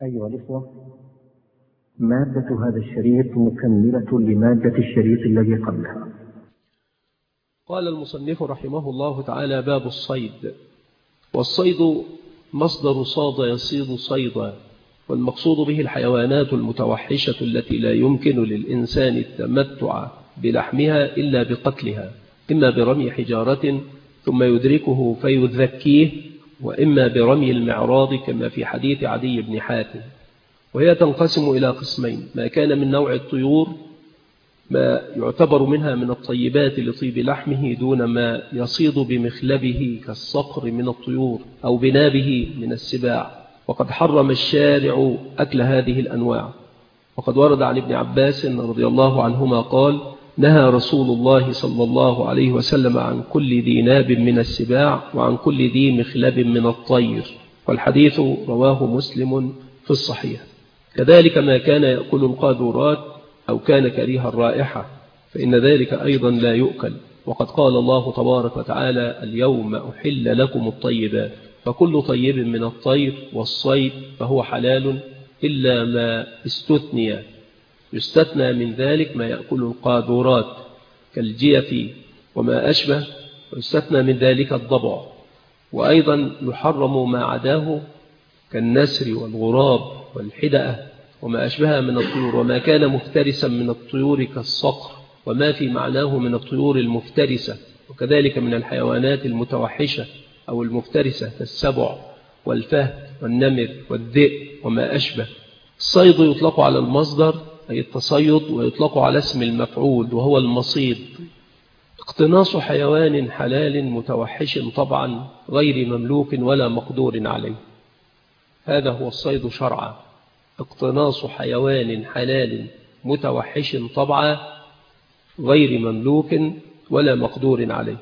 أيها الإخوة، مادة هذا الشريط مكملة لمادة الشريط الذي قبلها. قال المصنف رحمه الله تعالى: باب الصيد. والصيد مصدر صاد يصيد صيدا، والمقصود به الحيوانات المتوحشة التي لا يمكن للإنسان التمتع بلحمها إلا بقتلها، إما برمي حجارة ثم يدركه فيذكيه، وإما برمي المعراض كما في حديث عدي بن حاتم. وهي تنقسم إلى قسمين: ما كان من نوع الطيور، ما يعتبر منها من الطيبات لطيب لحمه دون ما يصيد بمخلبه كالصقر من الطيور أو بنابه من السباع، وقد حرم الشارع أكل هذه الأنواع. وقد ورد عن ابن عباس رضي الله عنهما قال: نهى رسول الله صلى الله عليه وسلم عن كل ذي ناب من السباع وعن كل ذي مخلب من الطير، والحديث رواه مسلم في الصحيح. كذلك ما كان يأكل القاذورات أو كان كريه الرائحة فإن ذلك أيضا لا يؤكل. وقد قال الله تبارك وتعالى: اليوم أحل لكم الطيبات، فكل طيب من الطير والصيد فهو حلال إلا ما استثني. يستثنى من ذلك ما يأكل القاذورات كالجيف وما أشبه، ويستثنى من ذلك الضبع. وأيضا يحرم ما عداه كالنسر والغراب والحدأة وما أشبه من الطيور، وما كان مفترسا من الطيور كالصقر وما في معناه من الطيور المفترسة، وكذلك من الحيوانات المتوحشة أو المفترسة كالسبع والفهد والنمر والذئب وما أشبه. الصيد يطلق على المصدر أي التصيد، ويطلق على اسم المفعول وهو المصيد. اقتناص حيوان حلال متوحش طبعا غير مملوك ولا مقدور عليه، هذا هو الصيد شرعا: اقتناص حيوان حلال متوحش طبعا غير مملوك ولا مقدور عليه.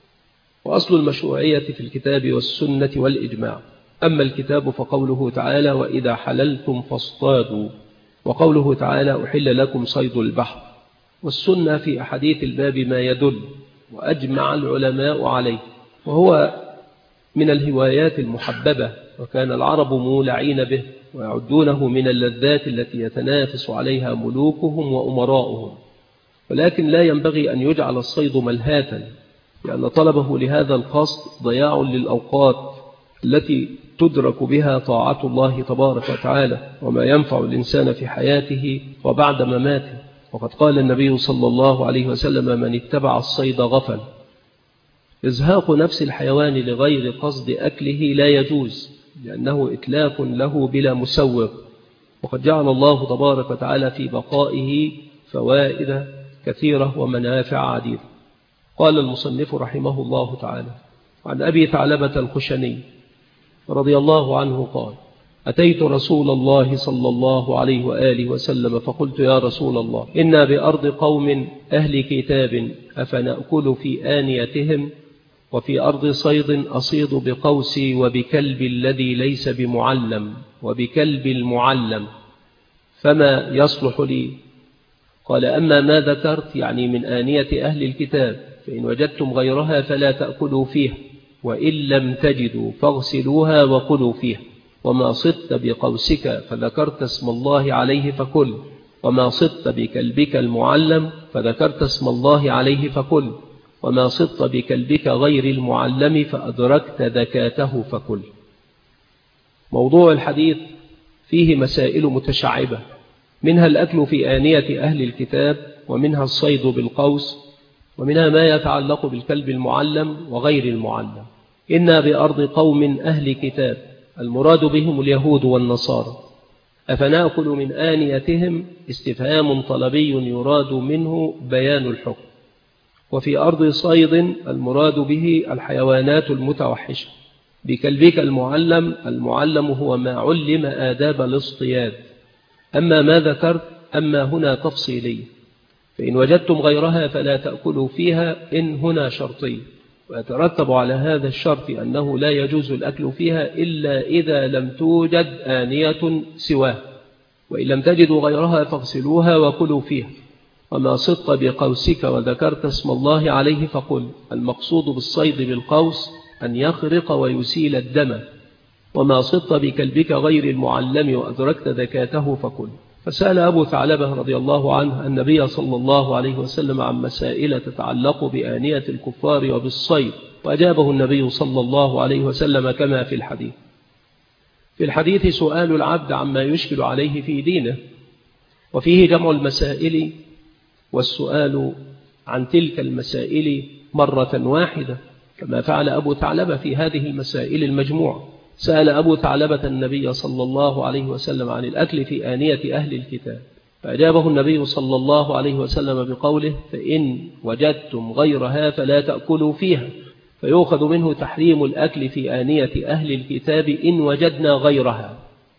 وأصل المشروعية في الكتاب والسنة والإجماع. أما الكتاب فقوله تعالى: وإذا حللتم فاصطادوا، وقوله تعالى: أحل لكم صيد البحر. والسنة في أحاديث الباب ما يدل وأجمع العلماء عليه، وهو من الهوايات المحببة، وكان العرب مولعين به ويعدونه من اللذات التي يتنافس عليها ملوكهم وأمراؤهم. ولكن لا ينبغي أن يجعل الصيد ملهاتا، لأن طلبه لهذا القصد ضياع للأوقات التي تدرك بها طاعة الله تبارك وتعالى وما ينفع الإنسان في حياته وبعد مماته. وقد قال النبي صلى الله عليه وسلم: من اتبع الصيد غفل. إزهاق نفس الحيوان لغير قصد أكله لا يجوز، لأنه إتلاف له بلا مسوغ، وقد جعل الله تبارك وتعالى في بقائه فوائد كثيرة ومنافع عديدة. قال المصنف رحمه الله تعالى: عن أبي ثعلبة الخشني رضي الله عنه قال: أتيت رسول الله صلى الله عليه وآله وسلم فقلت: يا رسول الله، إنا بأرض قوم أهل كتاب، أفنأكل في آنيتهم؟ وفي أرض صيد أصيد بقوسي وبكلب الذي ليس بمعلم وبكلب المعلم، فما يصلح لي؟ قال: أما ما ذكرت، يعني من آنية أهل الكتاب، فإن وجدتم غيرها فلا تأكلوا فيها، وإن لم تجدوا فاغسلوها وكلوا فيها. وما صدت بقوسك فذكرت اسم الله عليه فكل، وما صدت بكلبك المعلم فذكرت اسم الله عليه فكل، وما صدت بكلبك غير المعلم فأدركت ذكاته فكل. موضوع الحديث فيه مسائل متشعبة، منها الأكل في آنية أهل الكتاب، ومنها الصيد بالقوس، ومنها ما يتعلق بالكلب المعلم وغير المعلم. إنا بأرض قوم أهل كتاب، المراد بهم اليهود والنصارى. أفنأكل من آنيتهم؟ استفهام طلبي يراد منه بيان الحكم. وفي أرض صيد المراد به الحيوانات المتوحشة. بكلبك المعلم، المعلم هو ما علم آداب الاصطياد. أما ما ذكرت، أما هنا تفصيلي، فإن وجدتم غيرها فلا تأكلوا فيها، إن هنا شرطي، ويترتب على هذا الشرط أنه لا يجوز الأكل فيها إلا إذا لم توجد آنية سواه، وإن لم تجدوا غيرها فاغسلوها وكلوا فيها. وما صدت بقوسك وذكرت اسم الله عليه فقل. المقصود بالصيد بالقوس أن يخرق ويسيل الدم، وما صدت بكلبك غير المعلم وأدركت ذكاته فكل. فسأل أبو ثعلبة رضي الله عنه النبي صلى الله عليه وسلم عن مسائل تتعلق بآنية الكفار وبالصيد، وأجابه النبي صلى الله عليه وسلم كما في الحديث. في الحديث سؤال العبد عما يشكل عليه في دينه، وفيه جمع المسائل والسؤال عن تلك المسائل مرة واحدة، كما فعل أبو ثعلبة في هذه المسائل المجموعة. سأل أبو ثعلبة النبي صلى الله عليه وسلم عن الأكل في آنية أهل الكتاب، فأجابه النبي صلى الله عليه وسلم بقوله: فإن وجدتم غيرها فلا تأكلوا فيها، فيؤخذ منه تحريم الأكل في آنية أهل الكتاب إن وجدنا غيرها.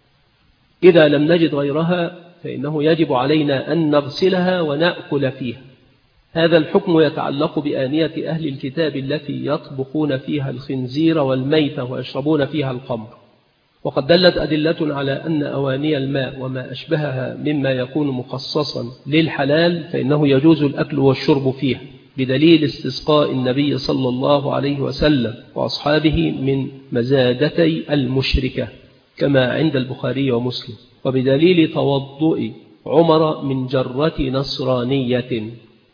إذا لم نجد غيرها فإنه يجب علينا أن نغسلها ونأكل فيها. هذا الحكم يتعلق بآنية أهل الكتاب التي يطبخون فيها الخنزير والميتة ويشربون فيها الخمر. وقد دلت أدلة على أن أواني الماء وما أشبهها مما يكون مخصصا للحلال فإنه يجوز الأكل والشرب فيها، بدليل استسقاء النبي صلى الله عليه وسلم وأصحابه من مزادتي المشركة كما عند البخاري ومسلم، وبدليل توضؤ عمر من جرة نصرانية.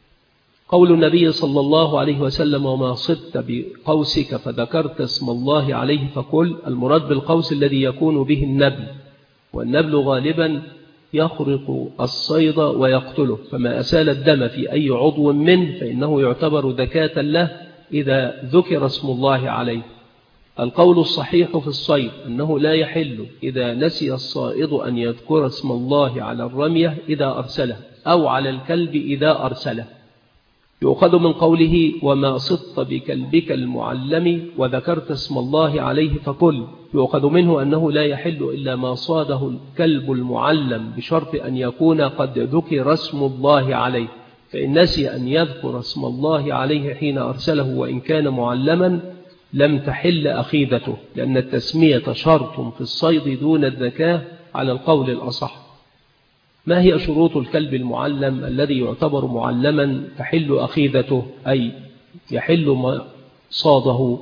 قول النبي صلى الله عليه وسلم: وما صدت بقوسك فذكرت اسم الله عليه فكل، المراد بالقوس الذي يكون به النبل، والنبل غالبا يخرق الصيد ويقتله، فما أسال الدم في أي عضو منه فإنه يعتبر ذكاة له إذا ذكر اسم الله عليه. القول الصحيح في الصيد أنه لا يحل إذا نسي الصائد أن يذكر اسم الله على الرمية إذا أرسله أو على الكلب إذا أرسله. يؤخذ من قوله: وما صدت بكلبك المعلم وذكرت اسم الله عليه فكل، يؤخذ منه أنه لا يحل إلا ما صاده الكلب المعلم بشرط أن يكون قد ذكر اسم الله عليه، فإن نسي أن يذكر اسم الله عليه حين أرسله وإن كان معلما لم تحل أخيذته، لأن التسمية شرط في الصيد دون الذكاة على القول الأصح. ما هي شروط الكلب المعلم الذي يعتبر معلما تحل أخيذته، أي يحل ما صاده؟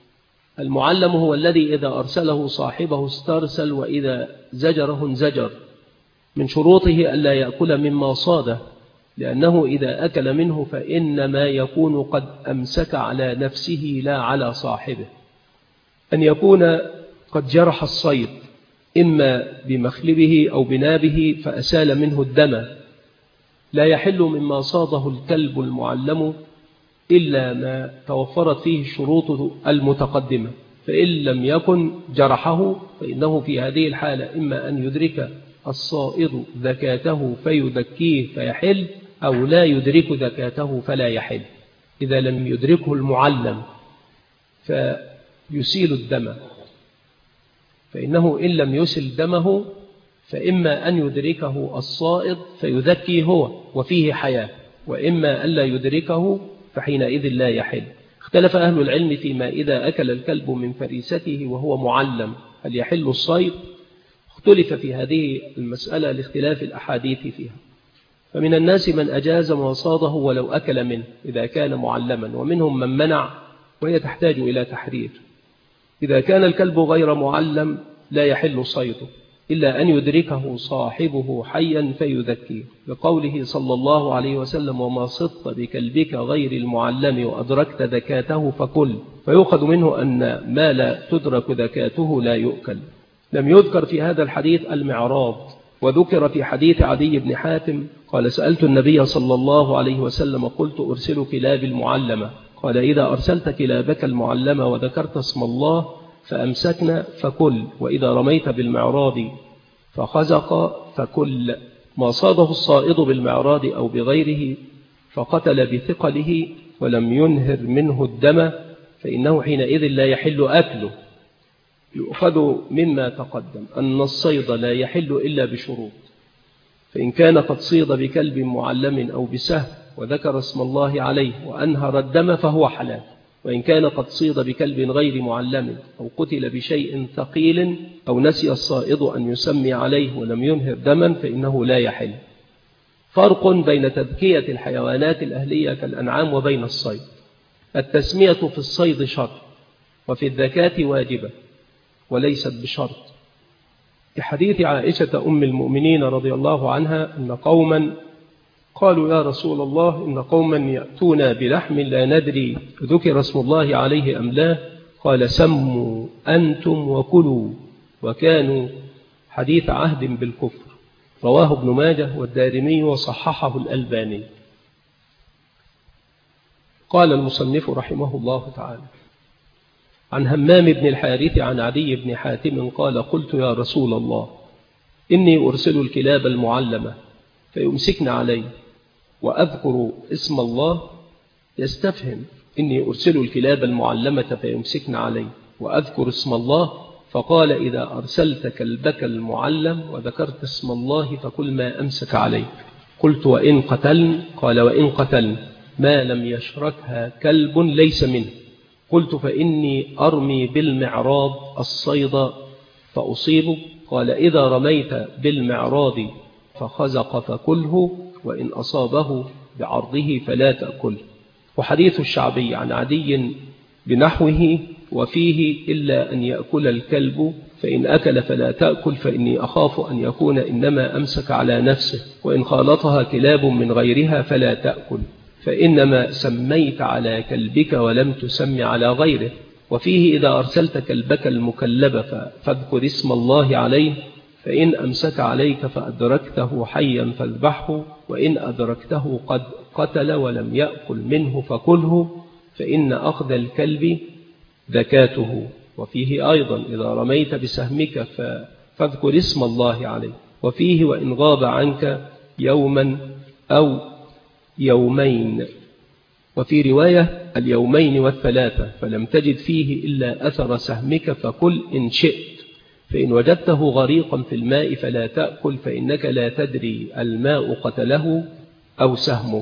المعلم هو الذي إذا أرسله صاحبه استرسل وإذا زجره انزجر. من شروطه ألا يأكل مما صاده، لأنه إذا أكل منه فإنما يكون قد أمسك على نفسه لا على صاحبه. أن يكون قد جرح الصيد إما بمخلبه أو بنابه فأسال منه الدم. لا يحل مما صاده الكلب المعلم إلا ما توفرت فيه الشروط المتقدمة، فإن لم يكن جرحه فإنه في هذه الحالة إما أن يدرك الصائد ذكاته فيذكيه فيحل، أو لا يدرك ذكاته فلا يحل. إذا لم يدركه المعلم فيسيل الدم، فإنه إن لم يسل دمه فإما أن يدركه الصائد فيذكي هو وفيه حياة، وإما أن لا يدركه فحينئذ لا يحل. اختلف أهل العلم فيما إذا أكل الكلب من فريسته وهو معلم هل يحل الصيد؟ اختلف في هذه المسألة لاختلاف الأحاديث فيها، فمن الناس من أجاز ما صاده ولو أكل منه إذا كان معلما، ومنهم من منع، وهي تحتاج إلى تحرير. إذا كان الكلب غير معلم لا يحل صيده إلا أن يدركه صاحبه حيا فيذكيه، لقوله صلى الله عليه وسلم: وما صدت بكلبك غير المعلم وأدركت ذكاته فكل، فيؤخذ منه أن ما لا تدرك ذكاته لا يؤكل. لم يذكر في هذا الحديث المعراض، وذكر في حديث عدي بن حاتم قال: سألت النبي صلى الله عليه وسلم قلت: أرسل كلاب المعلمة؟ قال: إذا أرسلت كلابك المعلمة وذكرت اسم الله فأمسكنا فكل، وإذا رميت بالمعراض فخزق فكل. ما صاده الصائد بالمعراض أو بغيره فقتل بثقله ولم ينهر منه الدم فإنه حينئذ لا يحل أكله. يؤخذ مما تقدم أن الصيد لا يحل إلا بشروط، فإن كان قد صيد بكلب معلم أو بسهم وذكر اسم الله عليه وأنهر الدم فهو حلال، وإن كان قد صيد بكلب غير معلم أو قتل بشيء ثقيل أو نسي الصائد أن يسمي عليه ولم ينهر دما فإنه لا يحل. فرق بين تذكية الحيوانات الأهلية كالأنعام وبين الصيد. التسمية في الصيد شرط، وفي الذكاة واجبة، وليست بشرط. في حديث عائشة أم المؤمنين رضي الله عنها أن قوما قالوا يا رسول الله إن قوما يأتون بلحم لا ندري ذكر اسم الله عليه أم لا، قال سموا أنتم وكلوا، وكانوا حديث عهد بالكفر. رواه ابن ماجه والدارمي وصححه الألباني. قال المصنف رحمه الله تعالى: عن همام بن الحارث عن عدي بن حاتم قال: قلت يا رسول الله إني أرسل الكلاب المعلمة فيمسكن علي وأذكر اسم الله. يستفهم: إني أرسل الكلاب المعلمة فيمسكن علي وأذكر اسم الله. فقال: إذا أرسلت كلبك المعلم وذكرت اسم الله فكل ما أمسك عليه. قلت: وإن قتلن؟ قال: وإن قتلن ما لم يشركها كلب ليس منه. قلت: فإني أرمي بالمعراض الصيد فأصيبه. قال: إذا رميت بالمعراض فخزق فكله، وإن أصابه بعرضه فلا تأكله. وحديث الشعبي عن عدي بنحوه وفيه: إلا أن يأكل الكلب، فإن أكل فلا تأكل، فإني أخاف أن يكون إنما أمسك على نفسه، وإن خالطها كلاب من غيرها فلا تأكل، فإنما سميت على كلبك ولم تسم على غيره. وفيه: إذا أرسلت كلبك المكلب فاذكر اسم الله عليه، فإن أمسك عليك فأدركته حيا فاذبحه، وإن أدركته قد قتل ولم يأكل منه فكله، فإن أخذ الكلب ذكاته. وفيه أيضا: إذا رميت بسهمك فاذكر اسم الله عليه. وفيه: وإن غاب عنك يوما أو يومين. وفي رواية: اليومين والثلاثة، فلم تجد فيه إلا أثر سهمك فكل إن شئت، فإن وجدته غريقا في الماء فلا تأكل، فإنك لا تدري الماء قتله أو سهمك.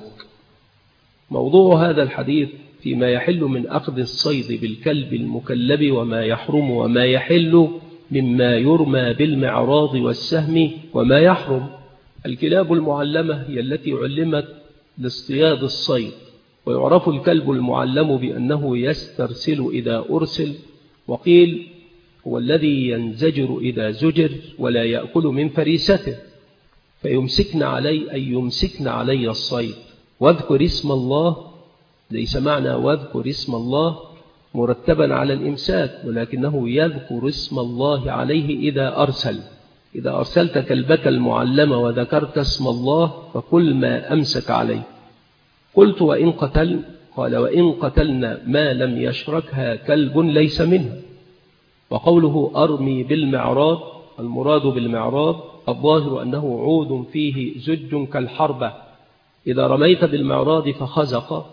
موضوع هذا الحديث فيما يحل من أخذ الصيد بالكلب المكلب، وما يحرم وما يحل مما يرمى بالمعراض والسهم وما يحرم. الكلاب المعلمة هي التي علمت لاصطياد الصيد، ويعرف الكلب المعلم بأنه يسترسل إذا أرسل، وقيل هو الذي ينزجر إذا زجر ولا يأكل من فريسته. فيمسكن علي أي يمسكن علي الصيد. واذكر اسم الله ليس معنى واذكر اسم الله مرتبا على الإمساك، ولكنه يذكر اسم الله عليه إذا أرسل. إذا أرسلت كلبك المعلم وذكرت اسم الله فكل ما أمسك عليه. قلت: وإن قتل؟ قال: وإن قتلنا ما لم يشركها كلب ليس منها. وقوله أرمي بالمعراض، المراد بالمعراض الظاهر أنه عود فيه زج كالحربة. إذا رميت بالمعراض فخزق،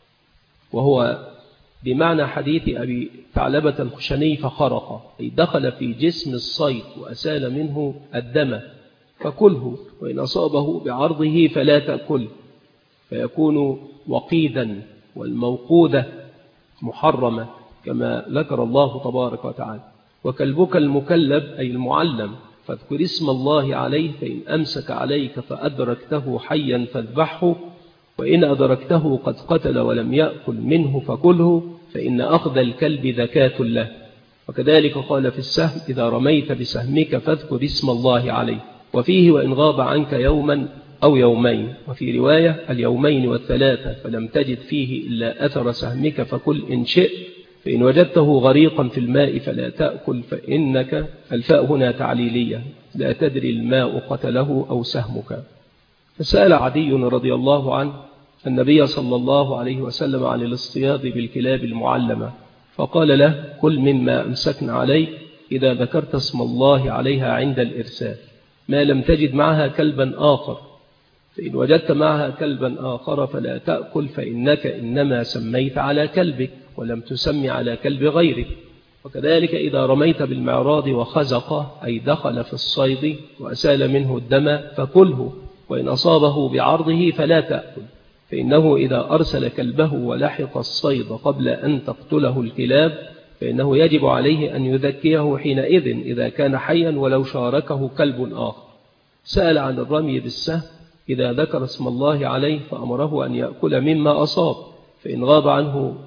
وهو بمعنى حديث أبي ثعلبة الخشني فخرق، أي دخل في جسم الصيد وأسال منه الدم، فكله، وإن أصابه بعرضه فلا تأكل، فيكون وقيدا، والموقودة محرمة كما ذكر الله تبارك وتعالى. وكلبك المكلب أي المعلم، فاذكر اسم الله عليه، فإن أمسك عليك فأدركته حيا فاذبحه، وإن أدركته قد قتل ولم يأكل منه فكله، فإن أخذ الكلب ذكاة له. وكذلك قال في السهم: إذا رميت بسهمك فاذكر اسم الله عليه. وفيه: وإن غاب عنك يوما أو يومين. وفي رواية: اليومين والثلاثة، فلم تجد فيه إلا أثر سهمك فكل إن شئت، فإن وجدته غريقا في الماء فلا تأكل، فإنك، الفاء هنا تعليلية، لا تدري الماء قتله أو سهمك. فسأل عدي رضي الله عنه النبي صلى الله عليه وسلم عن الاصطياد بالكلاب المعلمة، فقال له: كل مما أمسكن عليك إذا ذكرت اسم الله عليها عند الإرسال، ما لم تجد معها كلبا آخر، فإن وجدت معها كلبا آخر فلا تأكل، فإنك إنما سميت على كلبك ولم تسمي على كلب غيرك. وكذلك إذا رميت بالمعراض وخزق، أي دخل في الصيد وأسال منه الدم، فكله، وإن أصابه بعرضه فلا تأكل، فإنه إذا أرسل كلبه ولحق الصيد قبل أن تقتله الكلاب فإنه يجب عليه أن يذكيه حينئذ إذا كان حيا ولو شاركه كلب آخر. سأل عن الرمي بالسهم إذا ذكر اسم الله عليه، فأمره أن يأكل مما أصاب، فإن غاب عنه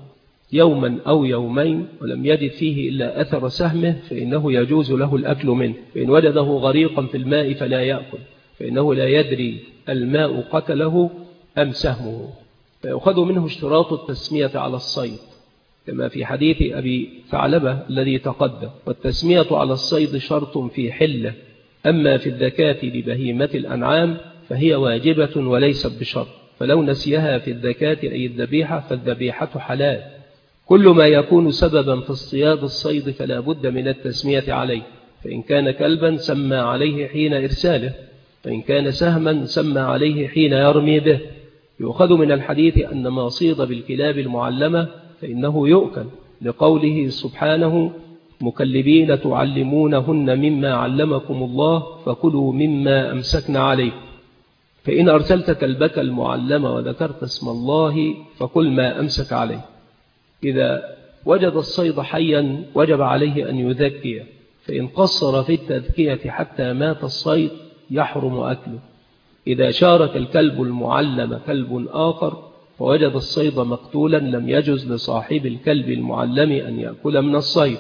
يوما أو يومين ولم يجد فيه إلا أثر سهمه فإنه يجوز له الأكل منه. فإن وجده غريقا في الماء فلا يأكل، فإنه لا يدري الماء قتله أم سهمه. فيأخذ منه اشتراط التسمية على الصيد كما في حديث أبي ثعلبة الذي تقدم، والتسمية على الصيد شرط في حله، أما في الذكاة لبهيمة الأنعام فهي واجبة وليست بشرط، فلو نسيها في الذكاة أي الذبيحة فالذبيحة حلال. كل ما يكون سببا في اصطياد الصيد فلا بد من التسمية عليه، فإن كان كلبا سمى عليه حين إرساله، فإن كان سهما سمى عليه حين يرمي به. يؤخذ من الحديث أن ما صيد بالكلاب المعلمة فإنه يؤكل، لقوله سبحانه مكلبين تعلمونهن مما علمكم الله فكلوا مما أمسكنا عليه. فإن أرسلت كلبك المعلم وذكرت اسم الله فكل ما أمسك عليه. إذا وجد الصيد حيا وجب عليه أن يذكيه، فإن قصر في التذكية حتى مات الصيد يحرم أكله. إذا شارك الكلب المعلم كلب آخر فوجد الصيد مقتولا لم يجز لصاحب الكلب المعلم أن يأكل من الصيد،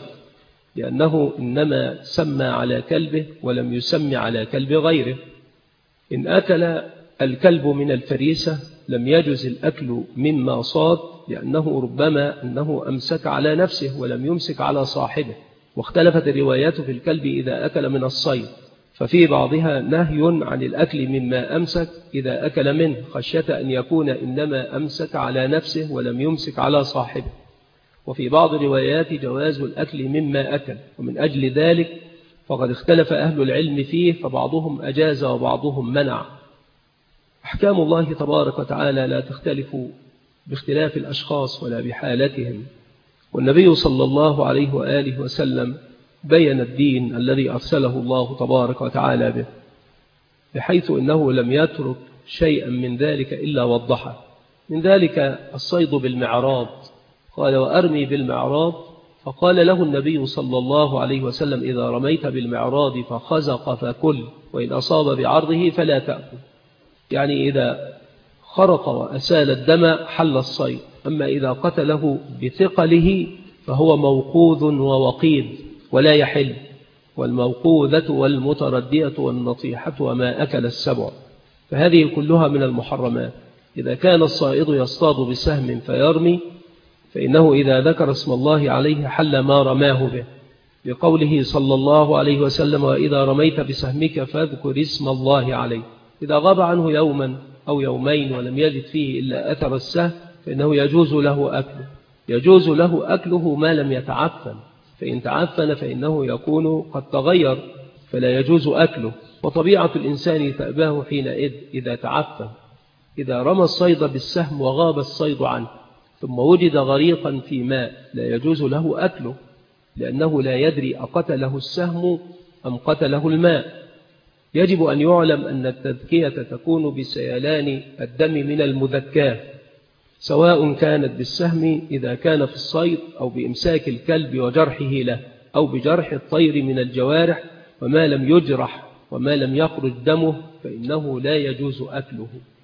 لأنه إنما سمى على كلبه ولم يسمي على كلب غيره. إن أكل الكلب من الفريسة لم يجز الأكل مما صاد، لأنه ربما أنه أمسك على نفسه ولم يمسك على صاحبه. واختلفت الروايات في الكلب إذا أكل من الصيد، ففي بعضها نهي عن الأكل مما أمسك إذا أكل منه خشية أن يكون إنما أمسك على نفسه ولم يمسك على صاحبه، وفي بعض الروايات جواز الأكل مما أكل. ومن أجل ذلك فقد اختلف أهل العلم فيه، فبعضهم أجاز وبعضهم منع. أحكام الله تبارك وتعالى لا تختلف باختلاف الأشخاص ولا بحالتهم، والنبي صلى الله عليه وآله وسلم بين الدين الذي أرسله الله تبارك وتعالى به، بحيث أنه لم يترك شيئا من ذلك إلا وضحه. من ذلك الصيد بالمعراض، قال وأرمي بالمعراض، فقال له النبي صلى الله عليه وسلم إذا رميت بالمعراض فخزق فكل، وإن أصاب بعرضه فلا تأكل. يعني إذا خرق وأسال الدم حل الصيد، أما إذا قتله بثقله فهو موقوذ ووقيد ولا يحل. والموقوذة والمتردية والنطيحة وما أكل السبع، فهذه كلها من المحرمات. إذا كان الصائد يصطاد بسهم فيرمي فإنه إذا ذكر اسم الله عليه حل ما رماه به، لقوله صلى الله عليه وسلم وإذا رميت بسهمك فاذكر اسم الله عليه. إذا غاب عنه يوما أو يومين ولم يجد فيه إلا أثر السهم فإنه يجوز له أكله. يجوز له أكله ما لم يتعفن، فإن تعفن فإنه يكون قد تغير فلا يجوز أكله. وطبيعة الإنسان تأباه حينئذ إذا تعفن. إذا رمى الصيد بالسهم وغاب الصيد عنه ثم وجد غريقا في ماء لا يجوز له أكله، لأنه لا يدري أقتله السهم أم قتله الماء. يجب أن يعلم أن التذكية تكون بسيلان الدم من المذكاة، سواء كانت بالسهم إذا كان في الصيد أو بإمساك الكلب وجرحه له أو بجرح الطير من الجوارح، وما لم يجرح وما لم يخرج دمه فإنه لا يجوز أكله.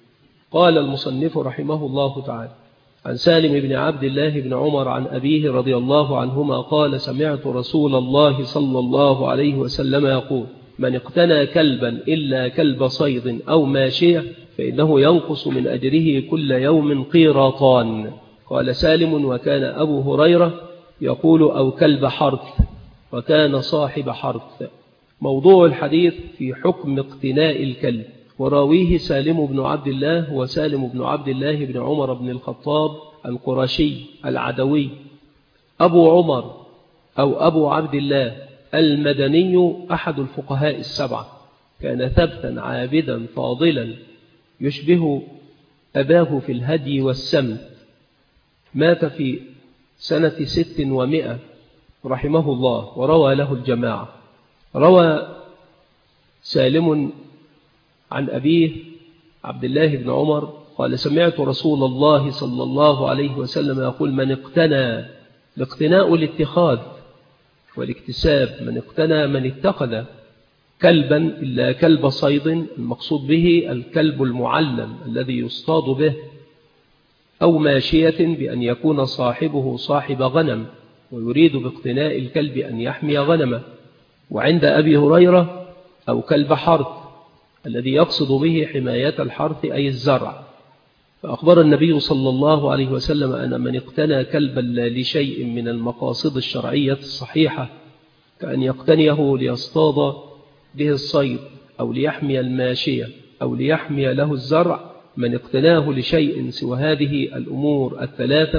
قال المصنف رحمه الله تعالى عن سالم بن عبد الله بن عمر عن أبيه رضي الله عنهما قال سمعت رسول الله صلى الله عليه وسلم يقول من اقتنى كلبا إلا كلب صيد أو ماشية فإنه ينقص من أجره كل يوم قيراطان. قال سالم وكان أبو هريرة يقول أو كلب حرث، وكان صاحب حرث. موضوع الحديث في حكم اقتناء الكلب، وراويه سالم بن عبد الله وسالم بن عبد الله بن عمر بن الخطاب القرشي العدوي أبو عمر أو أبو عبد الله المدني، أحد الفقهاء السبعة، كان ثبتا عابدا فاضلا يشبه أباه في الهدي والسمت. مات في سنة 600 رحمه الله، وروى له الجماعة. روى سالم عن أبيه عبد الله بن عمر قال سمعت رسول الله صلى الله عليه وسلم يقول من اقتنى، الاقتناء الاتخاذ والاكتساب، من اقتنى من اتخذ كلبا إلا كلب صيد، المقصود به الكلب المعلم الذي يصطاد به، أو ماشية بأن يكون صاحبه صاحب غنم ويريد باقتناء الكلب أن يحمي غنمه. وعند أبي هريرة أو كلب حرث الذي يقصد به حماية الحرث أي الزرع. فأخبر النبي صلى الله عليه وسلم أن من اقتنى كلبا لا لشيء من المقاصد الشرعية الصحيحة كأن يقتنيه ليصطاد به الصيد أو ليحمي الماشية أو ليحمي له الزرع، من اقتناه لشيء سوى هذه الأمور الثلاثة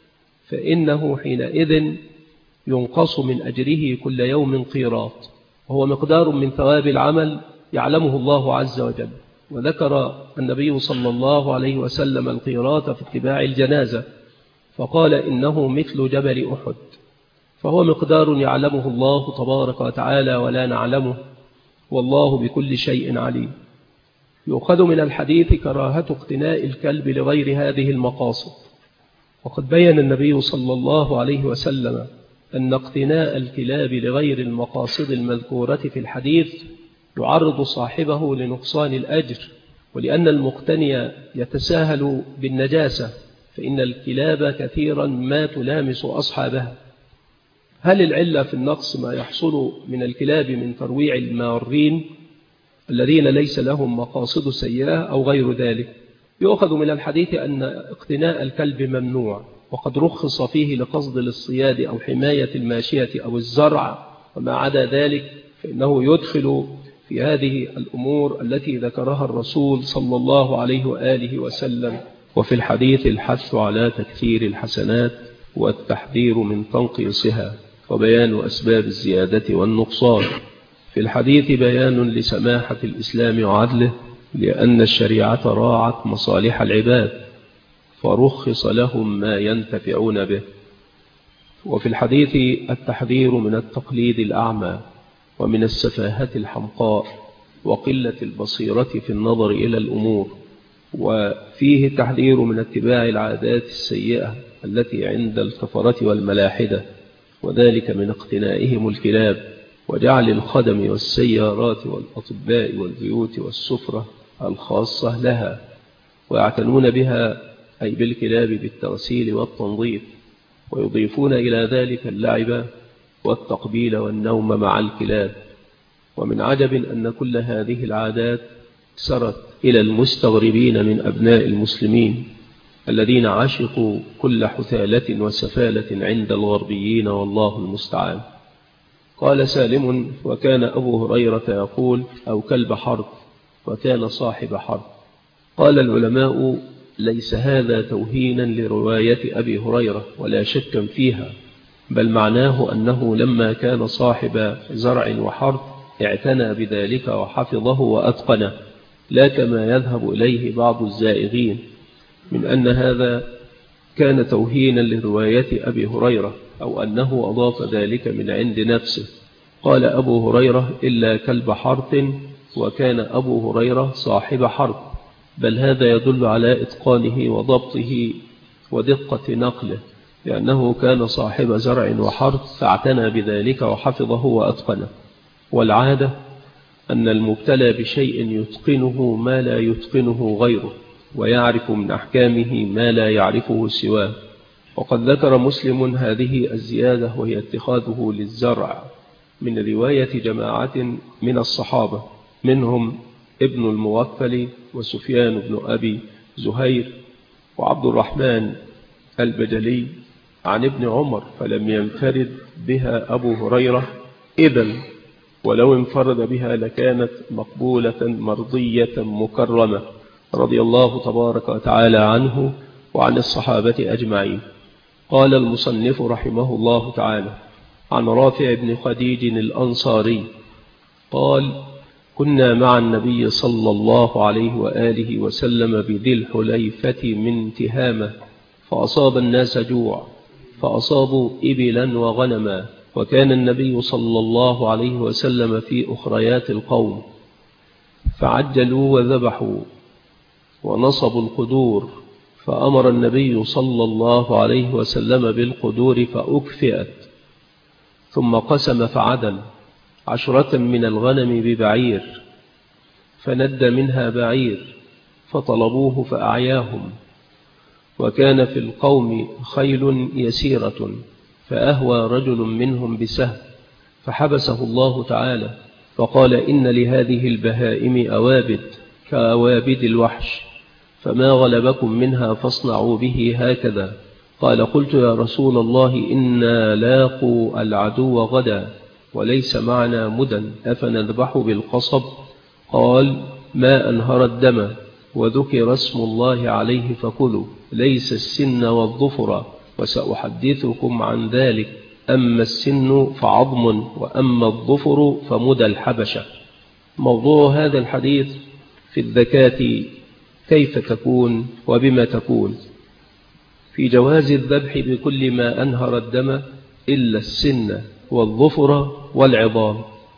فإنه حينئذ ينقص من أجره كل يوم قيراط، وهو مقدار من ثواب العمل يعلمه الله عز وجل. وذكر النبي صلى الله عليه وسلم القيراط في اتباع الجنازة فقال إنه مثل جبل أحد، فهو مقدار يعلمه الله تبارك وتعالى ولا نعلمه، والله بكل شيء عليم. يؤخذ من الحديث كراهة اقتناء الكلب لغير هذه المقاصد، وقد بين النبي صلى الله عليه وسلم أن اقتناء الكلاب لغير المقاصد المذكورة في الحديث يعرض صاحبه لنقصان الأجر، ولأن المقتني يتساهل بالنجاسة فإن الكلاب كثيرا ما تلامس أصحابها. هل العلة في النقص ما يحصل من الكلاب من ترويع المارين الذين ليس لهم مقاصد سيئة أو غير ذلك؟ يؤخذ من الحديث أن اقتناء الكلب ممنوع، وقد رخص فيه لقصد الاصطياد أو حماية الماشية أو الزرع، وما عدا ذلك فإنه يدخل في هذه الأمور التي ذكرها الرسول صلى الله عليه وآله وسلم. وفي الحديث الحث على تكثير الحسنات والتحذير من تنقيصها وبيان أسباب الزيادة والنقصان. في الحديث بيان لسماحة الإسلام وعدله، لأن الشريعة راعت مصالح العباد فرخص لهم ما ينتفعون به. وفي الحديث التحذير من التقليد الأعمى ومن السفاهة الحمقاء وقلة البصيرة في النظر إلى الأمور، وفيه التحذير من اتباع العادات السيئة التي عند الكفرة والملاحدة، وذلك من اقتنائهم الكلاب وجعل الخدم والسيارات والأطباء والبيوت والسفرة الخاصة لها، ويعتنون بها أي بالكلاب بالتغسيل والتنظيف، ويضيفون إلى ذلك اللعب والتقبيل والنوم مع الكلاب. ومن عجب أن كل هذه العادات سرت إلى المستغربين من أبناء المسلمين الذين عشقوا كل حثالة وسفالة عند الغربيين، والله المستعان. قال سالم: وكان أبو هريرة يقول أو كلب حرث، وكان صاحب حرث. قال العلماء: ليس هذا توهينا لرواية أبي هريرة ولا شكا فيها، بل معناه أنه لما كان صاحب زرع وحرث اعتنى بذلك وحفظه وأتقنه، لا كما يذهب إليه بعض الزائغين من أن هذا كان توهينا لرواية أبي هريرة أو أنه أضاف ذلك من عند نفسه. قال أبو هريرة: إلا كلب حرث، وكان أبو هريرة صاحب حرث، بل هذا يدل على إتقانه وضبطه ودقة نقله، لأنه كان صاحب زرع وحرث فاعتنى بذلك وحفظه وأتقنه. والعادة أن المبتلى بشيء يتقنه ما لا يتقنه غيره، ويعرف من أحكامه ما لا يعرفه سواه. وقد ذكر مسلم هذه الزيادة وهي اتخاذه للزرع من رواية جماعة من الصحابة، منهم ابن المغفل وسفيان بن أبي زهير وعبد الرحمن البجلي عن ابن عمر، فلم ينفرد بها أبو هريرة إذن، ولو انفرد بها لكانت مقبولة مرضية مكرمة، رضي الله تبارك وتعالى عنه وعن الصحابة أجمعين. قال المصنف رحمه الله تعالى: عن رافع بن خديج الأنصاري قال: كنا مع النبي صلى الله عليه وآله وسلم بذي الحليفة من تهامة، فأصاب الناس جوع، فأصابوا إبلا وغنما، وكان النبي صلى الله عليه وسلم في أخريات القوم، فعجلوا وذبحوا ونصبوا القدور، فأمر النبي صلى الله عليه وسلم بالقدور فأكفئت، ثم قسم فعدل 10 من الغنم ببعير، فند منها بعير فطلبوه فأعياهم، وكان في القوم خيل يسيرة، فأهوى رجل منهم بسهم فحبسه الله تعالى، فقال: إن لهذه البهائم أوابد كأوابد الوحش، فما غلبكم منها فاصنعوا به هكذا. قال: قلت: يا رسول الله، إنا لاقوا العدو غدا وليس معنا مدى، أفنذبح بالقصب؟ قال: ما أنهر الدم وذكر اسم الله عليه فكلوا، ليس السن والظفر، وسأحدثكم عن ذلك. أما السن فعظم، وأما الظفر فمدى الحبشة. موضوع هذا الحديث في الزكاة كيف تكون وبما تكون، في جواز الذبح بكل ما أنهر الدم إلا السن والظفر والعظام.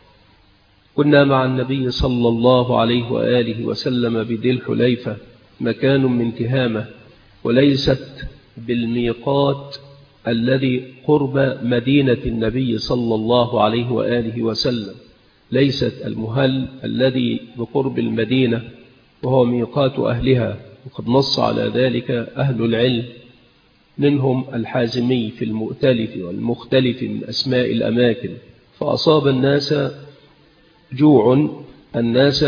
كنا مع النبي صلى الله عليه وآله وسلم بذي الحليفة، مكان من تهامة، وليست بالميقات الذي قرب مدينة النبي صلى الله عليه وآله وسلم، ليست المهل الذي بقرب المدينة وهو ميقات أهلها، وقد نص على ذلك أهل العلم، منهم الحازمي في المؤتلف والمختلف من أسماء الأماكن. فأصاب الناس جوع، الناس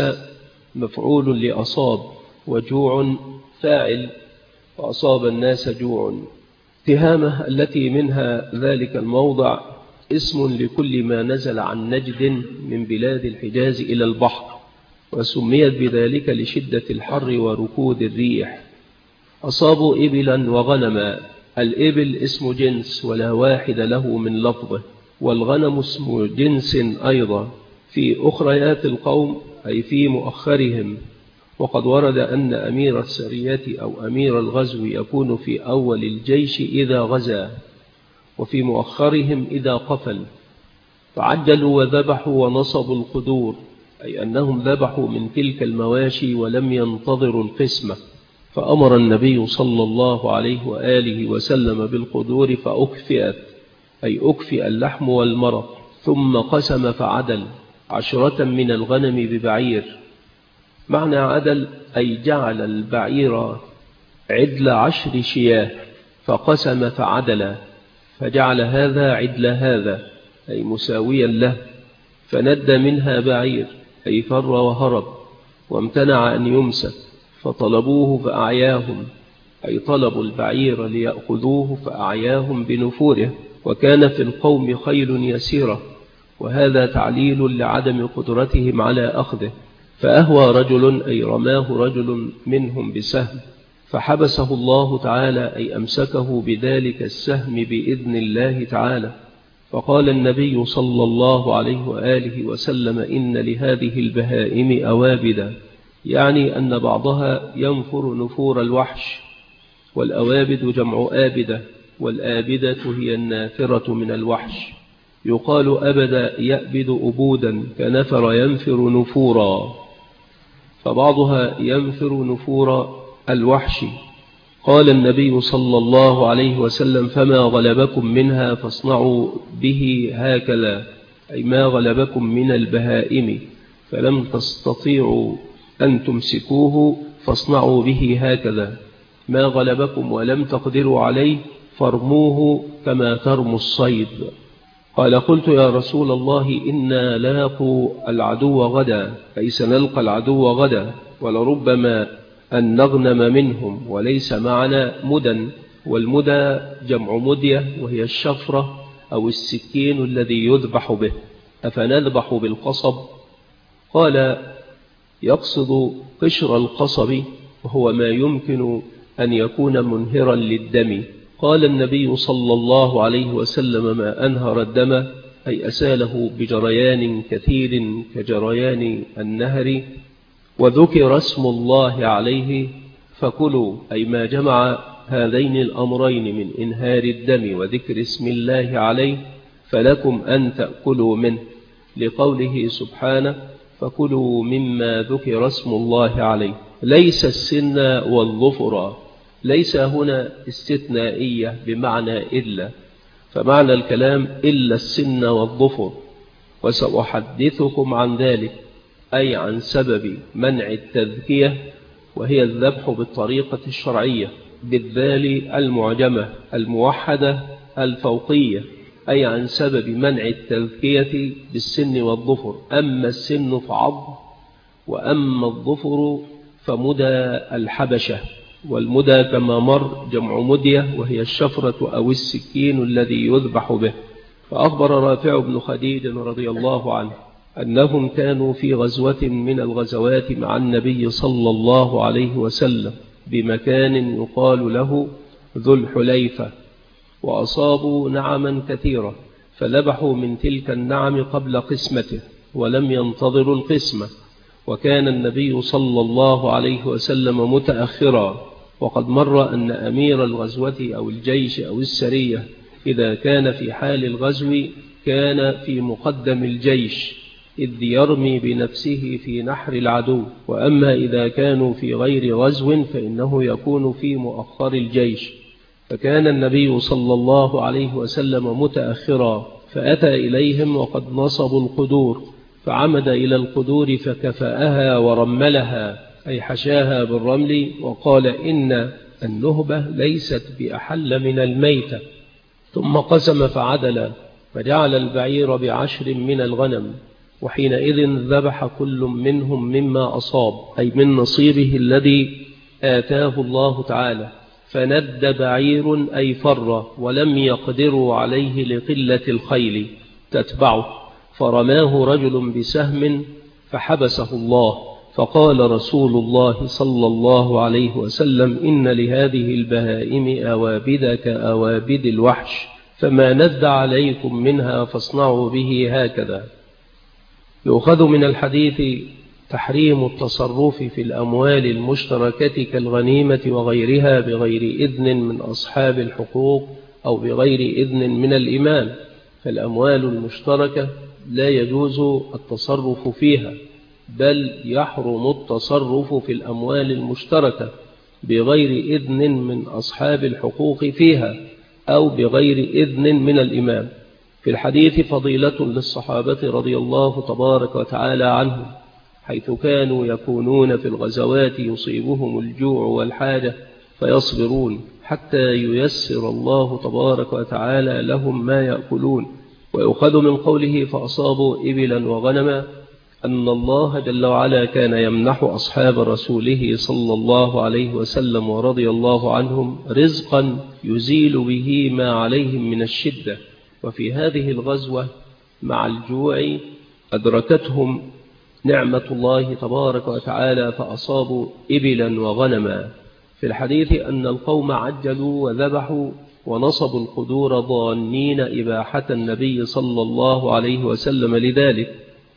مفعول لأصاب، وجوع فاعل، فأصاب الناس جوع. تهامة التي منها ذلك الموضع اسم لكل ما نزل عن نجد من بلاد الحجاز إلى البحر، وسميت بذلك لشدة الحر وركود الريح. أصابوا إبلا وغنما. الإبل اسم جنس ولا واحد له من لفظه، والغنم اسم جنس أيضا في أخريات القوم، أي في مؤخرهم. وقد ورد أن أمير السرية أو أمير الغزو يكون في أول الجيش إذا غزا، وفي مؤخرهم إذا قفل. فعجلوا وذبحوا ونصبوا القدور، أي أنهم ذبحوا من تلك المواشي ولم ينتظروا القسمة. فأمر النبي صلى الله عليه وآله وسلم بالقدور فأكفئت، أي أكفئ اللحم والمرق، ثم قسم فعدل 10 من الغنم ببعير. معنى عدل أي جعل البعير عدل 10 شياه، فقسم فعدل، فجعل هذا عدل هذا، أي مساويا له. فند منها بعير، أي فر وهرب، وامتنع أن يمسك، فطلبوه فأعياهم، أي طلبوا البعير ليأخذوه فأعياهم بنفوره. وكان في القوم خيل يسيرة، وهذا تعليل لعدم قدرتهم على أخذه. فأهوى رجل، أي رماه رجل منهم بسهم، فحبسه الله تعالى، أي أمسكه بذلك السهم بإذن الله تعالى. فقال النبي صلى الله عليه وآله وسلم: إن لهذه البهائم أوابد، يعني أن بعضها ينفر نفور الوحش، والأوابد جمع آبدة، والآبدة هي النافرة من الوحش. يقال أبد يأبد أبودا، كنفر ينفر نفورا، فبعضها ينفر نفور الوحش. قال النبي صلى الله عليه وسلم: فما غلبكم منها فاصنعوا به هكذا، أي ما غلبكم من البهائم فلم تستطيعوا أن تمسكوه فاصنعوا به هكذا، ما غلبكم ولم تقدروا عليه فارموه كما ترموا الصيد. قال: قلت: يا رسول الله، إنا لاقوا العدو غدا، أي سنلقى العدو غدا، ولربما أن نغنم منهم وليس معنا مدى، والمدى جمع مدية، وهي الشفرة أو السكين الذي يذبح به. أفنذبح بالقصب؟ قال: يقصد قشر القصب، وهو ما يمكن أن يكون منهرا للدم. قال النبي صلى الله عليه وسلم: ما أنهر الدم، أي أساله بجريان كثير كجريان النهر، وذكر اسم الله عليه فكلوا، أي ما جمع هذين الأمرين من إنهار الدم وذكر اسم الله عليه، فلكم أن تأكلوا منه، لقوله سبحانه: فكلوا مما ذكر اسم الله عليه. ليس السن والظفر، ليس هنا استثنائية بمعنى إلا، فمعنى الكلام إلا السن والظفر، وسأحدثكم عن ذلك، أي عن سبب منع التذكية، وهي الذبح بالطريقة الشرعية. بالذال المعجمة الموحدة الفوقية، أي عن سبب منع التذكية بالسن والظفر. أما السن فعض، وأما الظفر فمدى الحبشة. والمدى كما مر جمع مدية، وهي الشفرة أو السكين الذي يذبح به. فأخبر رافع بن خديج رضي الله عنه أنهم كانوا في غزوة من الغزوات مع النبي صلى الله عليه وسلم بمكان يقال له ذو الحليفة، وأصابوا نعما كثيرة، فذبحوا من تلك النعم قبل قسمته ولم ينتظروا القسمة. وكان النبي صلى الله عليه وسلم متأخرا، وقد مر أن أمير الغزوة أو الجيش أو السرية إذا كان في حال الغزو كان في مقدم الجيش، إذ يرمي بنفسه في نحر العدو. وأما إذا كانوا في غير غزو فإنه يكون في مؤخر الجيش. فكان النبي صلى الله عليه وسلم متأخرا، فأتى إليهم وقد نصبوا القدور، فعمد إلى القدور فكفأها ورملها، أي حشاها بالرمل، وقال إن النهبة ليست بأحل من الميتة. ثم قسم فعدل، فجعل البعير ب10 من الغنم، وحينئذ ذبح كل منهم مما أصاب، أي من نصيبه الذي آتاه الله تعالى. فند بعير أي فر، ولم يقدروا عليه لقلة الخيل تتبعه، فرماه رجل بسهم فحبسه الله. فقال رسول الله صلى الله عليه وسلم إن لهذه البهائم أوابد كأوابد الوحش، فما ند عليكم منها فاصنعوا به هكذا. يؤخذ من الحديث تحريم التصرف في الأموال المشتركة كالغنيمة وغيرها بغير إذن من أصحاب الحقوق أو بغير إذن من الإمام. فالأموال المشتركة لا يجوز التصرف فيها، بل يحرم التصرف في الأموال المشتركة بغير إذن من أصحاب الحقوق فيها أو بغير إذن من الإمام. في الحديث فضيلة للصحابة رضي الله تبارك وتعالى عنهم، حيث كانوا يكونون في الغزوات يصيبهم الجوع والحاجة فيصبرون حتى ييسر الله تبارك وتعالى لهم ما يأكلون. ويؤخذ من قوله فأصابوا إبلا وغنما أن الله جل وعلا كان يمنح أصحاب رسوله صلى الله عليه وسلم ورضي الله عنهم رزقا يزيل به ما عليهم من الشدة. وفي هذه الغزوة مع الجوع أدركتهم نعمة الله تبارك وتعالى فأصابوا إبلا وغنما. في الحديث أن القوم عجلوا وذبحوا ونصبوا القدور ظانين إباحة النبي صلى الله عليه وسلم لذلك،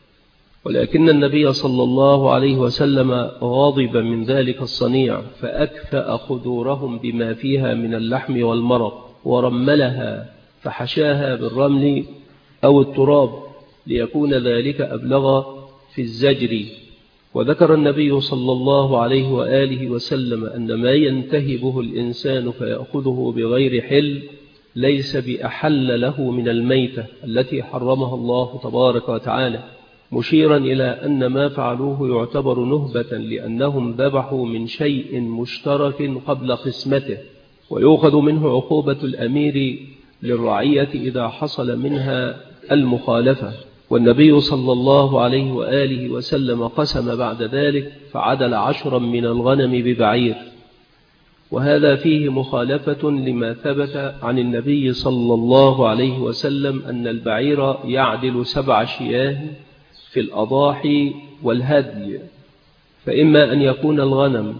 ولكن النبي صلى الله عليه وسلم غاضب من ذلك الصنيع، فأكفأ قدورهم بما فيها من اللحم والمرق ورملها، فحشاها بالرمل أو التراب ليكون ذلك أبلغ في الزجر. وذكر النبي صلى الله عليه وآله وسلم أن ما ينتهبه الإنسان فيأخذه بغير حل ليس بأحل له من الميتة التي حرمها الله تبارك وتعالى، مشيرا إلى أن ما فعلوه يعتبر نهبة لأنهم ذبحوا من شيء مشترك قبل قسمته. ويؤخذ منه عقوبة الأمير للرعية إذا حصل منها المخالفة. والنبي صلى الله عليه وآله وسلم قسم بعد ذلك فعدل 10 من الغنم ببعير. وهذا فيه مخالفة لما ثبت عن النبي صلى الله عليه وسلم أن البعير يعدل 7 شياه في الأضاحي والهدي، فإما أن يكون الغنم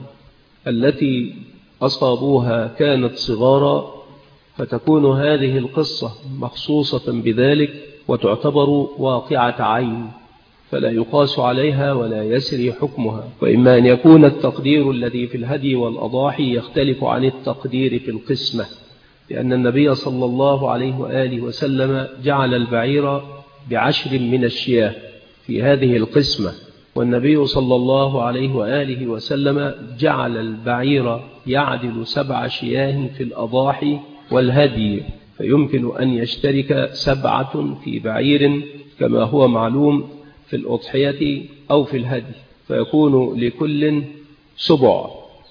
التي أصابوها كانت صغارا فتكون هذه القصة مخصوصة بذلك وتعتبر واقعة عين فلا يقاس عليها ولا يسري حكمها، وإما أن يكون التقدير الذي في الهدي والأضاحي يختلف عن التقدير في القسمة، لأن النبي صلى الله عليه وآله وسلم جعل البعير ب10 من الشياه في هذه القسمة، والنبي صلى الله عليه وآله وسلم جعل البعير يعدل 7 شياه في الأضاحي والهدي، فيمكن أن يشترك 7 في بعير كما هو معلوم في الأضحية أو في الهدي، فيكون لكل 7.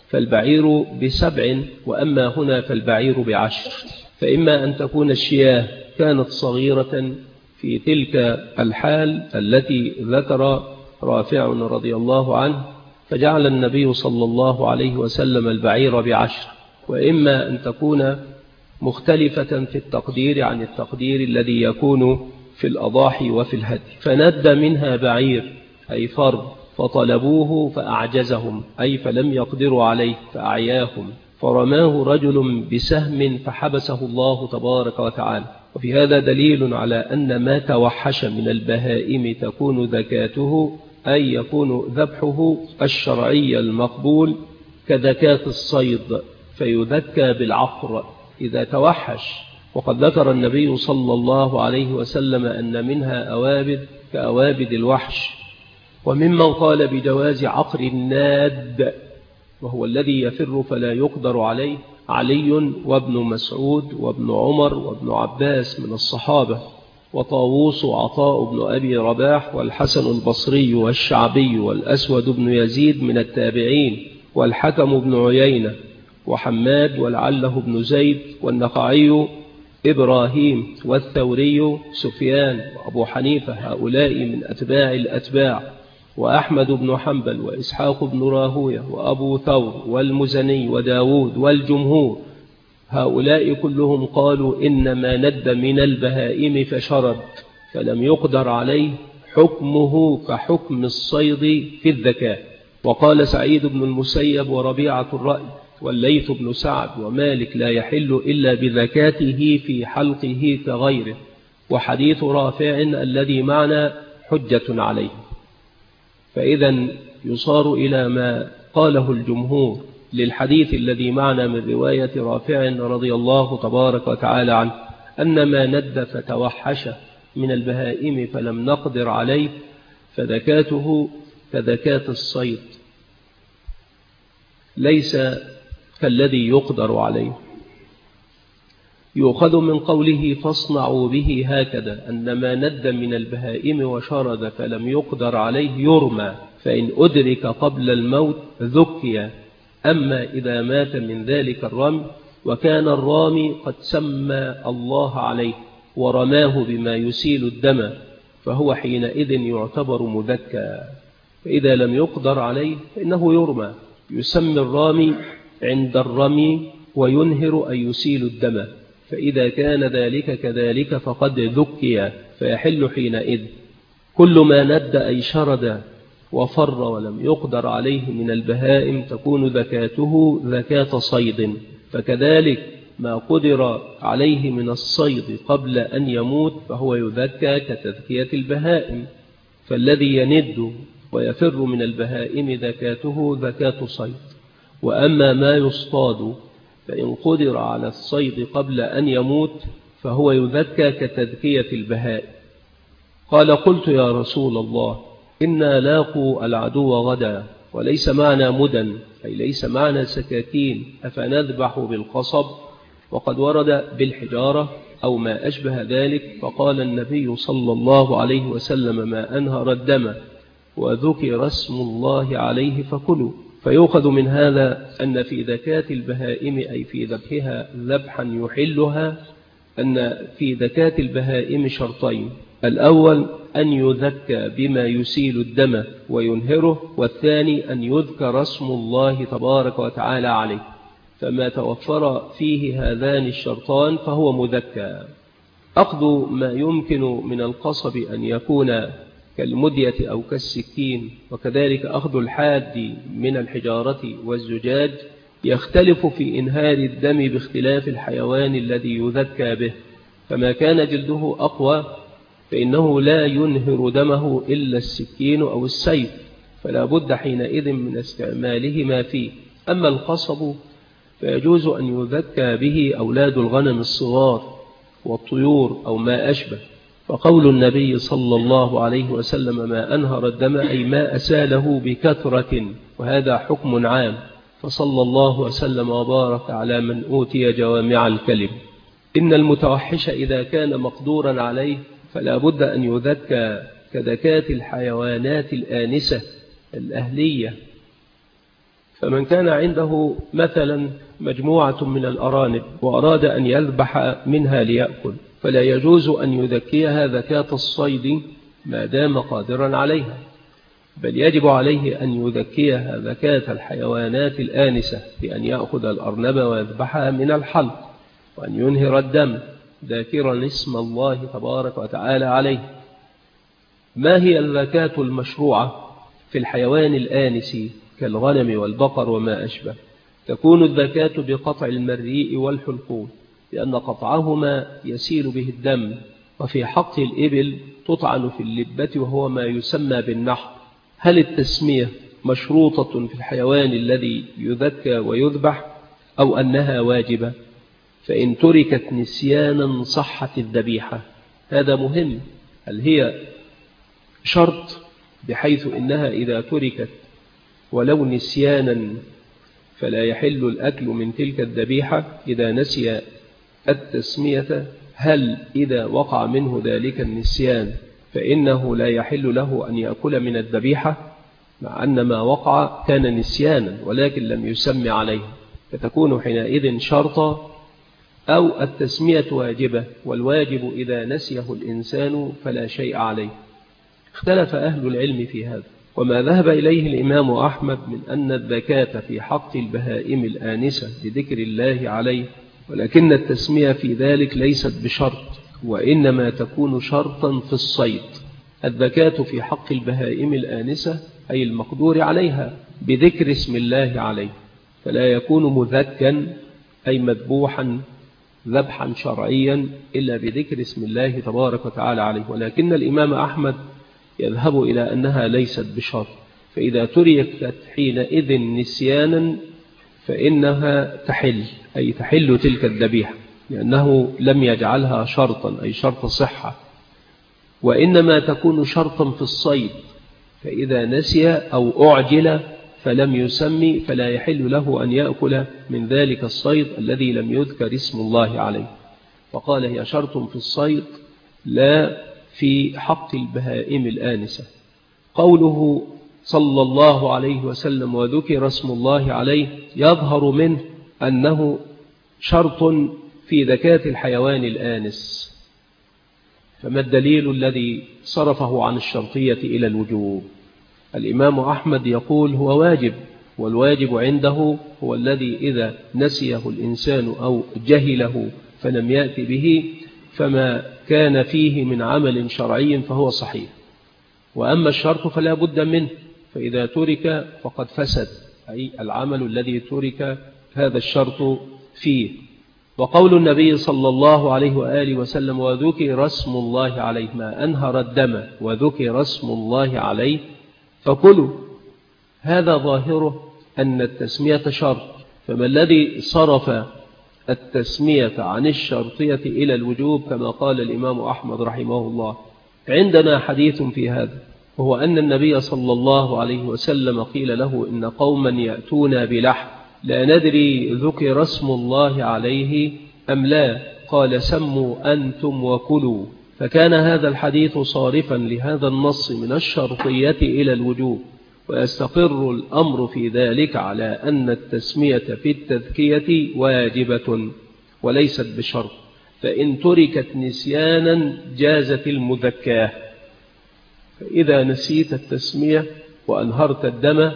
فالبعير ب7، وأما هنا فالبعير ب10. فإما أن تكون الشياه كانت صغيرة في تلك الحال التي ذكر رافع رضي الله عنه، فجعل النبي صلى الله عليه وسلم البعير ب10، وإما أن تكون مختلفة في التقدير عن التقدير الذي يكون في الأضاحي وفي الهدي. فند منها بعير أي فرد، فطلبوه فأعجزهم أي فلم يقدروا عليه فأعياهم، فرماه رجل بسهم فحبسه الله تبارك وتعالى. وفي هذا دليل على أن ما توحش من البهائم تكون زكاته، أي يكون ذبحه الشرعي المقبول كزكاة الصيد، فيذكى بالعقر إذا توحش. وقد ذكر النبي صلى الله عليه وسلم أن منها أوابد كأوابد الوحش. وممن قال بجواز عقر الناد وهو الذي يفر فلا يقدر عليه علي وابن مسعود وابن عمر وابن عباس من الصحابة، وطاووس وعطاء بن أبي رباح والحسن البصري والشعبي والأسود بن يزيد من التابعين، والحكم بن عيينة وحماد ولعله بن زيد، والنخعي إبراهيم، والثوري سفيان، وأبو حنيفة، هؤلاء من أتباع الأتباع، وأحمد بن حنبل وإسحاق بن راهوية وأبو ثور والمزني وداود والجمهور، هؤلاء كلهم قالوا إنما ند من البهائم فشرد فلم يقدر عليه حكمه كحكم الصيد في الذكاء. وقال سعيد بن المسيب وربيعة الرأي والليث بن سعد ومالك لا يحل إلا بذكاته في حلقه كغيره، وحديث رافع الذي معنا حجة عليه. فإذا يصار إلى ما قاله الجمهور للحديث الذي معنا من رواية رافع رضي الله تبارك وتعالى عنه، أن ما ند فتوحش من البهائم فلم نقدر عليه فذكاته كذكاة الصيد، ليس كالذي يقدر عليه. يؤخذ من قوله فاصنعوا به هكذا أن ما ند من البهائم وشرد فلم يقدر عليه يرمى، فإن أدرك قبل الموت ذكي. أما إذا مات من ذلك الرمي وكان الرامي قد سمى الله عليه ورماه بما يسيل الدم فهو حينئذ يعتبر مذكى. فإذا لم يقدر عليه فإنه يرمى، يسمى الرامي عند الرمي وينهر أي يسيل الدم، فإذا كان ذلك كذلك فقد ذكي فيحل حينئذ. كل ما ند أي شرد وفر ولم يقدر عليه من البهائم تكون ذكاته ذكاة صيد، فكذلك ما قدر عليه من الصيد قبل أن يموت فهو يذكى كتذكية البهائم. فالذي يند ويفر من البهائم ذكاته ذكاة صيد. وأما ما يصطاد فإن قدر على الصيد قبل أن يموت فهو يذكى كتذكية البهائم. قال قلت يا رسول الله إنا لاقوا العدو غدا وليس معنا مدن، أي ليس معنا سكاكين، أفنذبح بالقصب؟ وقد ورد بالحجارة أو ما أشبه ذلك. فقال النبي صلى الله عليه وسلم ما أنهر الدم وذكر اسم الله عليه فكلوا. فيؤخذ من هذا أن في ذكاة البهائم أي في ذبحها ذبحا يحلها أن في ذكاة البهائم شرطين: الأول أن يذكى بما يسيل الدم وينهره، والثاني أن يذكر اسم الله تبارك وتعالى عليه. فما توفر فيه هذان الشرطان فهو مذكى. أخذ ما يمكن من القصب أن يكون كالمدية أو كالسكين، وكذلك أخذ الحاد من الحجارة والزجاج يختلف في إنهار الدم باختلاف الحيوان الذي يذكى به. فما كان جلده أقوى فإنه لا ينهر دمه إلا السكين أو السيف، فلا بد حينئذ من استعمالهما فيه. أما القصب فيجوز أن يذكى به أولاد الغنم الصغار والطيور أو ما أشبه. فقول النبي صلى الله عليه وسلم ما أنهر الدم أي ما أساله بكثرة، وهذا حكم عام. فصلى الله وسلم وبارك على من أوتي جوامع الكلم. إن المتوحش إذا كان مقدورا عليه فلا بد أن يذكى كذكاة الحيوانات الآنسة الأهلية، فمن كان عنده مثلا مجموعة من الأرانب وأراد أن يذبح منها ليأكل، فلا يجوز أن يذكيها زكاة الصيد ما دام قادرا عليها، بل يجب عليه أن يذكيها زكاة الحيوانات الآنسة بأن يأخذ الأرنب ويذبحها من الحلق، وأن ينهر الدم ذاكرا اسم الله تبارك وتعالى عليه. ما هي الزكاة المشروعة في الحيوان الآنس كالغنم والبقر وما أشبه؟ تكون الزكاة بقطع المريء والحلقوم، لأن قطعهما يسيل به الدم. وفي حق الإبل تطعن في اللبة وهو ما يسمى بالنحر. هل التسمية مشروطة في الحيوان الذي يذكى ويذبح أو أنها واجبة؟ فإن تركت نسيانا صحت الذبيحة. هذا مهم. هل هي شرط بحيث إنها إذا تركت ولو نسيانا فلا يحل الأكل من تلك الذبيحة إذا نسي التسمية؟ هل إذا وقع منه ذلك النسيان فإنه لا يحل له أن يأكل من الذبيحة، مع أن ما وقع كان نسيانا ولكن لم يسمي عليه، فتكون حينئذ شرطا، أو التسمية واجبة، والواجب إذا نسيه الإنسان فلا شيء عليه. اختلف أهل العلم في هذا، وما ذهب إليه الإمام أحمد من أن الزكاة في حق البهائم الآنسة بذكر الله عليه، ولكن التسمية في ذلك ليست بشرط، وإنما تكون شرطا في الصيد. الزكاة في حق البهائم الآنسة أي المقدور عليها بذكر اسم الله عليه، فلا يكون مذكا أي مذبوحا ذبحا شرعيا إلا بذكر اسم الله تبارك وتعالى عليه. ولكن الإمام أحمد يذهب إلى أنها ليست بشرط، فإذا تركت حينئذ نسيانا فإنها تحل، أي تحل تلك الذبيحة، لأنه لم يجعلها شرطا أي شرط صحة، وإنما تكون شرطا في الصيد، فإذا نسي أو أعجل فلم يسمي فلا يحل له أن يأكل من ذلك الصيد الذي لم يذكر اسم الله عليه. فقال هي شرط في الصيد لا في حق البهائم الآنسة. قوله صلى الله عليه وسلم وذكر اسم الله عليه يظهر منه أنه شرط في زكاة الحيوان الآنس. فما الدليل الذي صرفه عن الشرطية إلى الوجوب؟ الإمام أحمد يقول هو واجب، والواجب عنده هو الذي إذا نسيه الإنسان أو جهله فلم يأتي به، فما كان فيه من عمل شرعي فهو صحيح. وأما الشرط فلا بد منه، فإذا ترك فقد فسد، أي العمل الذي ترك هذا الشرط فيه. وقول النبي صلى الله عليه وآله وسلم وذكر اسم الله عليه، ما أنهر الدم وذكر اسم الله عليه فكلوا، هذا ظاهره أن التسمية شرط. فما الذي صرف التسمية عن الشرطية إلى الوجوب كما قال الإمام أحمد رحمه الله؟ عندنا حديث في هذا، وهو أن النبي صلى الله عليه وسلم قيل له إن قوما يأتون بلحم لا ندري ذكر اسم الله عليه أم لا، قال سموا أنتم وكلوا. فكان هذا الحديث صارفا لهذا النص من الشرطية إلى الوجوب، ويستقر الأمر في ذلك على أن التسمية في التذكية واجبة وليست بشرط، فإن تركت نسيانا جازت المذكاة. فإذا نسيت التسمية وأنهرت الدم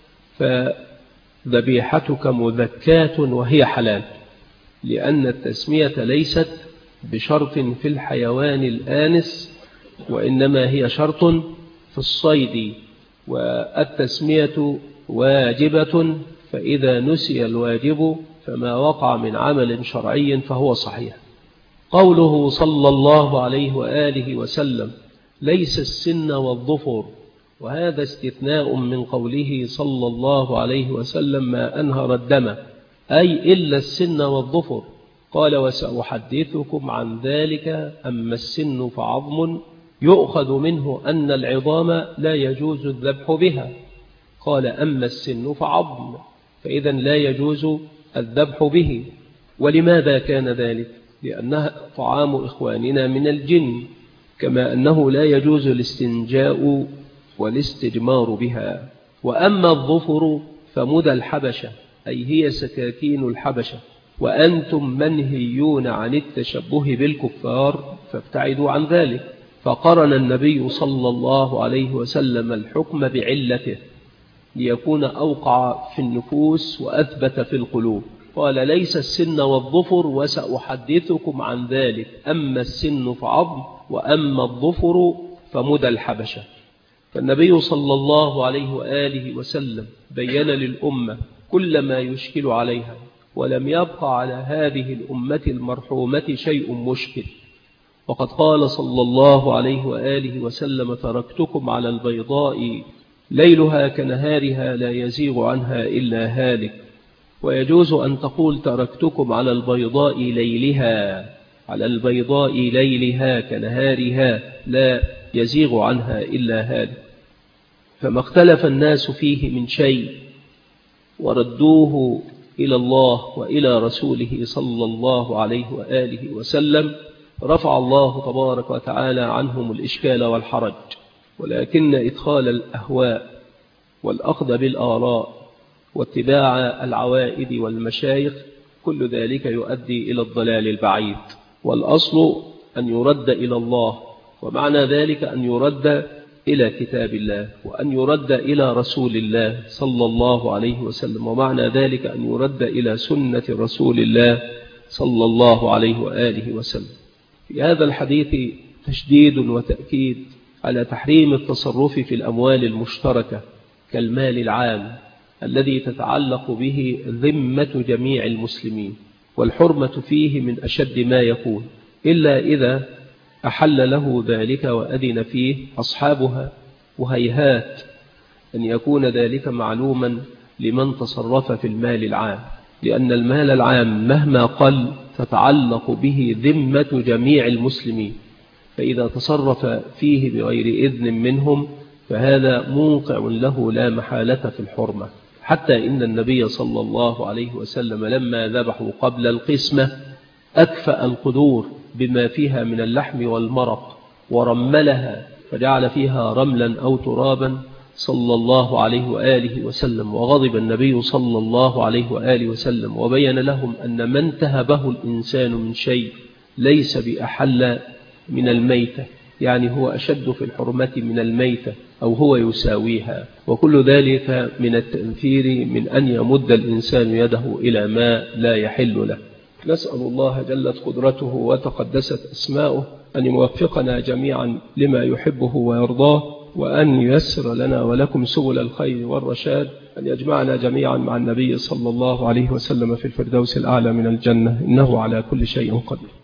فذبيحتك مذكاة وهي حلال، لأن التسمية ليست بشرط في الحيوان الآنس، وإنما هي شرط في الصيد، والتسمية واجبة، فإذا نسي الواجب فما وقع من عمل شرعي فهو صحيح. قوله صلى الله عليه وآله وسلم ليس السن والظفر، وهذا استثناء من قوله صلى الله عليه وسلم ما أنهر الدم، أي إلا السن والظفر. قال وسأحدثكم عن ذلك. أما السن فعظم يؤخذ منه أن العظام لا يجوز الذبح بها. قال أما السن فعظم، فإذا لا يجوز الذبح به. ولماذا كان ذلك؟ لأنها طعام إخواننا من الجن، كما أنه لا يجوز الاستنجاء والاستجمار بها. وأما الظفر فمدى الحبشة، أي هي سكاكين الحبشة، وأنتم منهيون عن التشبه بالكفار فابتعدوا عن ذلك. فقرن النبي صلى الله عليه وسلم الحكم بعلته ليكون أوقع في النفوس وأثبت في القلوب. قال: ليس السن والظفر وسأحدثكم عن ذلك، أما السن فعظم وأما الظفر فمدى الحبشة. فالنبي صلى الله عليه وآله وسلم بين للأمة كل ما يشكل عليها، ولم يبقى على هذه الأمة المرحومة شيء مشكل. وقد قال صلى الله عليه وآله وسلم: تركتكم على البيضاء ليلها كنهارها لا يزيغ عنها إلا هالك. ويجوز أن تقول: تركتكم على البيضاء ليلها، على البيضاء ليلها كنهارها لا يزيغ عنها إلا هالك. فما اختلف الناس فيه من شيء وردوه إلى الله وإلى رسوله صلى الله عليه وآله وسلم رفع الله تبارك وتعالى عنهم الإشكال والحرج. ولكن إدخال الأهواء والأخذ بالآراء واتباع العوائد والمشايخ كل ذلك يؤدي إلى الضلال البعيد. والأصل أن يرد إلى الله، ومعنى ذلك أن يرد إلى كتاب الله، وأن يرد إلى رسول الله صلى الله عليه وسلم، ومعنى ذلك أن يرد إلى سنة رسول الله صلى الله عليه وآله وسلم. في هذا الحديث تشديد وتأكيد على تحريم التصرف في الأموال المشتركة كالمال العام الذي تتعلق به ذمة جميع المسلمين، والحرمة فيه من أشد ما يكون، إلا إذا أحل له ذلك وأذن فيه أصحابها، وهيهات أن يكون ذلك معلوما لمن تصرف في المال العام، لأن المال العام مهما قل تتعلق به ذمة جميع المسلمين، فإذا تصرف فيه بغير إذن منهم فهذا موقع له لا محالة في الحرمة. حتى إن النبي صلى الله عليه وسلم لما ذبحوا قبل القسمة أكفأ القدور بما فيها من اللحم والمرق ورملها، فجعل فيها رملا أو ترابا صلى الله عليه وآله وسلم. وغضب النبي صلى الله عليه وآله وسلم وبين لهم أن من تهبه الإنسان من شيء ليس بأحل من الميتة، يعني هو أشد في الحرمة من الميتة أو هو يساويها، وكل ذلك من التنفير من أن يمد الإنسان يده إلى ما لا يحل له. نسأل الله جلت قدرته وتقدست أسماؤه أن يوفقنا جميعا لما يحبه ويرضاه، وأن ييسر لنا ولكم سبل الخير والرشاد، أن يجمعنا جميعا مع النبي صلى الله عليه وسلم في الفردوس الأعلى من الجنة، إنه على كل شيء قدير.